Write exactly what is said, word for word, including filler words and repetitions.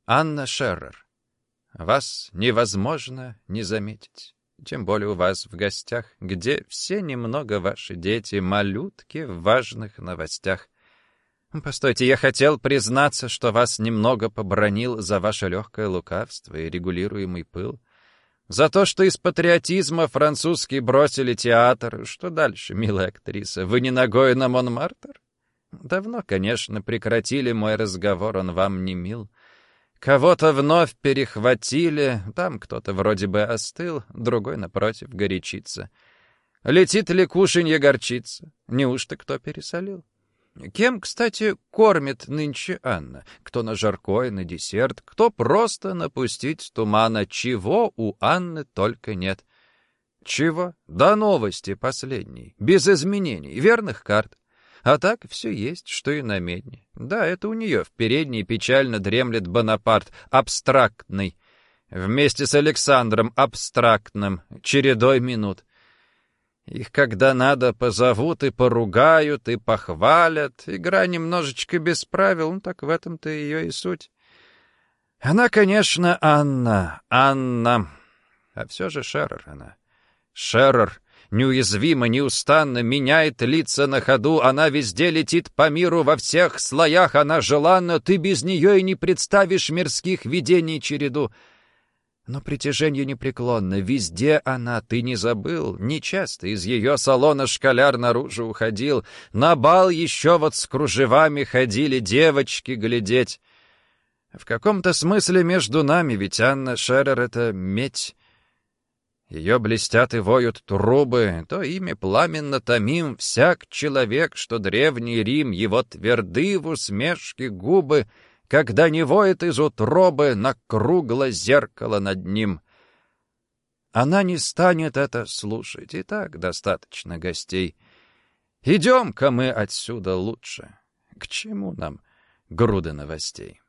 Анна Шерер. Вас невозможно не заметить. Тем более у вас в гостях, где все немного ваши дети, малютки в важных новостях. Постойте, я хотел признаться, что вас немного побранил за ваше легкое лукавство и регулируемый пыл. За то, что из патриотизма французский бросили театр. Что дальше, милая актриса? Вы не ногой на Монмартр? Давно, конечно, прекратили мой разговор, он вам не мил. Кого-то вновь перехватили, там кто-то вроде бы остыл, другой, напротив, горячится. Летит ли кушанье горчица? Неужто кто пересолил? Кем, кстати, кормит нынче Анна? Кто на жаркое, на десерт, кто просто напустить тумана. Чего у Анны только нет. Чего? До новости последней, без изменений, верных карт. А так все есть, что и на медне. Да, это у нее в передней печально дремлет Бонапарт, абстрактный, вместе с Александром абстрактным, чередой минут. Их, когда надо, позовут и поругают, и похвалят. Игра немножечко без правил, ну так в этом-то ее и суть. Она, конечно, Анна, Анна, а все же Шерер она. Шерер неуязвимо, неустанно меняет лица на ходу, она везде летит по миру, во всех слоях она желанна, ты без нее и не представишь мирских видений череду. Но притяжение непреклонно, везде она, ты не забыл, нечасто из ее салона школяр наружу уходил, на бал еще вот с кружевами ходили девочки глядеть. В каком-то смысле между нами, ведь Анна Шерер — это медь. Ее блестят и воют трубы, то ими пламенно томим всяк человек, что древний Рим, его тверды в усмешке губы, когда не воет из утробы на кругло зеркало над ним. Она не станет это слушать, и так достаточно гостей. Идем-ка мы отсюда лучше. К чему нам груды новостей?